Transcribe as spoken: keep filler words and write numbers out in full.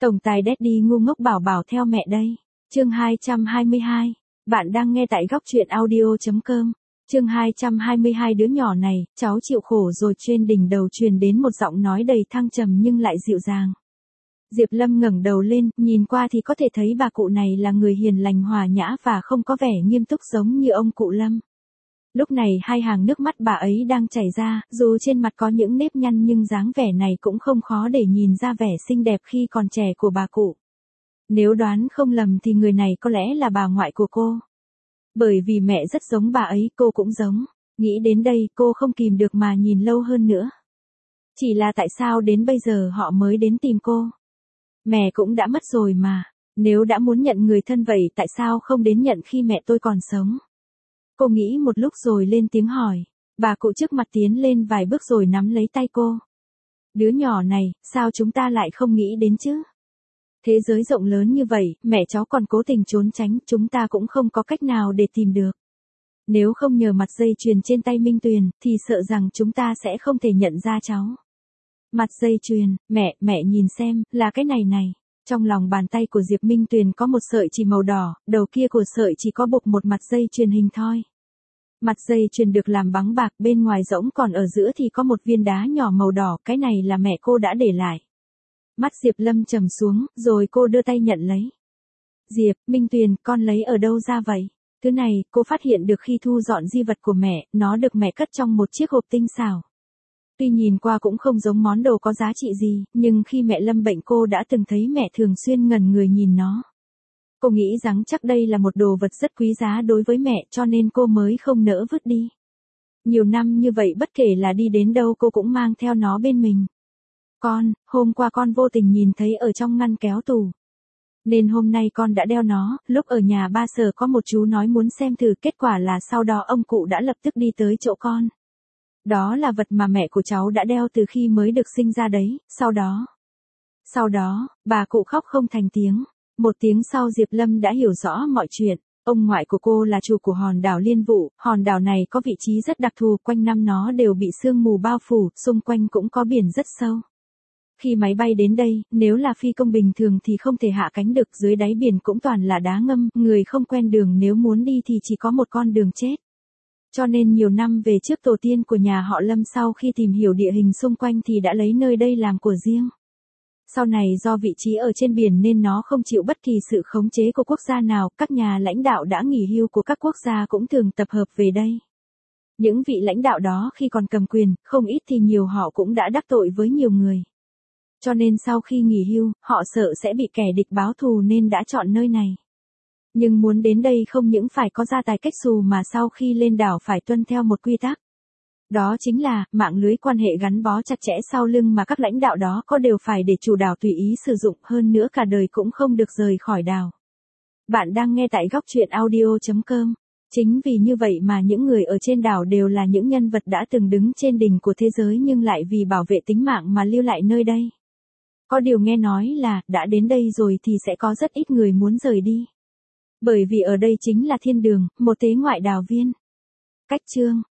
Tổng tài Daddy ngu ngốc bảo bảo theo mẹ đây. Chương hai trăm hai mươi hai. Bạn đang nghe tại góc truyện audio chấm com. Chương hai trăm hai mươi hai. Đứa nhỏ này, cháu chịu khổ rồi. Trên đỉnh đầu truyền đến một giọng nói đầy thăng trầm nhưng lại dịu dàng. Diệp Lâm ngẩng đầu lên, nhìn qua thì có thể thấy bà cụ này là người hiền lành hòa nhã và không có vẻ nghiêm túc giống như ông cụ Lâm. Lúc này hai hàng nước mắt bà ấy đang chảy ra, dù trên mặt có những nếp nhăn nhưng dáng vẻ này cũng không khó để nhìn ra vẻ xinh đẹp khi còn trẻ của bà cụ. Nếu đoán không lầm thì người này có lẽ là bà ngoại của cô. Bởi vì mẹ rất giống bà ấy, cô cũng giống. Nghĩ đến đây cô không kìm được mà nhìn lâu hơn nữa. Chỉ là tại sao đến bây giờ họ mới đến tìm cô? Mẹ cũng đã mất rồi mà. Nếu đã muốn nhận người thân vậy tại sao không đến nhận khi mẹ tôi còn sống? Cô nghĩ một lúc rồi lên tiếng hỏi. Bà cụ trước mặt tiến lên vài bước rồi nắm lấy tay cô. Đứa nhỏ này, sao chúng ta lại không nghĩ đến chứ? Thế giới rộng lớn như vậy, mẹ cháu còn cố tình trốn tránh, chúng ta cũng không có cách nào để tìm được. Nếu không nhờ mặt dây chuyền trên tay Minh Tuyền, thì sợ rằng chúng ta sẽ không thể nhận ra cháu. Mặt dây chuyền, mẹ, mẹ nhìn xem, là cái này này. Trong lòng bàn tay của Diệp Minh Tuyền có một sợi chỉ màu đỏ, đầu kia của sợi chỉ có buộc một mặt dây chuyền hình thoi. Mặt dây chuyền được làm bằng bạc, bên ngoài rỗng, còn ở giữa thì có một viên đá nhỏ màu đỏ, cái này là mẹ cô đã để lại. Mắt Diệp Lâm trầm xuống, rồi cô đưa tay nhận lấy. Diệp, Minh Tuyền, con lấy ở đâu ra vậy? Thứ này, cô phát hiện được khi thu dọn di vật của mẹ, nó được mẹ cất trong một chiếc hộp tinh xảo. Tuy nhìn qua cũng không giống món đồ có giá trị gì, nhưng khi mẹ lâm bệnh cô đã từng thấy mẹ thường xuyên ngẩn người nhìn nó. Cô nghĩ rằng chắc đây là một đồ vật rất quý giá đối với mẹ cho nên cô mới không nỡ vứt đi. Nhiều năm như vậy bất kể là đi đến đâu cô cũng mang theo nó bên mình. Con, hôm qua con vô tình nhìn thấy ở trong ngăn kéo tủ. Nên hôm nay con đã đeo nó, lúc ở nhà ba Sở có một chú nói muốn xem thử, kết quả là sau đó ông cụ đã lập tức đi tới chỗ con. Đó là vật mà mẹ của cháu đã đeo từ khi mới được sinh ra đấy, sau đó. Sau đó, bà cụ khóc không thành tiếng. Một tiếng sau Diệp Lâm đã hiểu rõ mọi chuyện. Ông ngoại của cô là chủ của hòn đảo Liên Vụ, hòn đảo này có vị trí rất đặc thù, quanh năm nó đều bị sương mù bao phủ, xung quanh cũng có biển rất sâu. Khi máy bay đến đây, nếu là phi công bình thường thì không thể hạ cánh được, dưới đáy biển cũng toàn là đá ngâm, người không quen đường nếu muốn đi thì chỉ có một con đường chết. Cho nên nhiều năm về trước tổ tiên của nhà họ Lâm sau khi tìm hiểu địa hình xung quanh thì đã lấy nơi đây làm của riêng. Sau này do vị trí ở trên biển nên nó không chịu bất kỳ sự khống chế của quốc gia nào, các nhà lãnh đạo đã nghỉ hưu của các quốc gia cũng thường tập hợp về đây. Những vị lãnh đạo đó khi còn cầm quyền, không ít thì nhiều họ cũng đã đắc tội với nhiều người. Cho nên sau khi nghỉ hưu, họ sợ sẽ bị kẻ địch báo thù nên đã chọn nơi này. Nhưng muốn đến đây không những phải có gia tài cách xù mà sau khi lên đảo phải tuân theo một quy tắc. Đó chính là, mạng lưới quan hệ gắn bó chặt chẽ sau lưng mà các lãnh đạo đó có đều phải để chủ đảo tùy ý sử dụng, hơn nữa cả đời cũng không được rời khỏi đảo. Bạn đang nghe tại góc truyện audio chấm com. Chính vì như vậy mà những người ở trên đảo đều là những nhân vật đã từng đứng trên đỉnh của thế giới nhưng lại vì bảo vệ tính mạng mà lưu lại nơi đây. Có điều nghe nói là, đã đến đây rồi thì sẽ có rất ít người muốn rời đi. Bởi vì ở đây chính là thiên đường, một tế ngoại đảo viên. Cách chương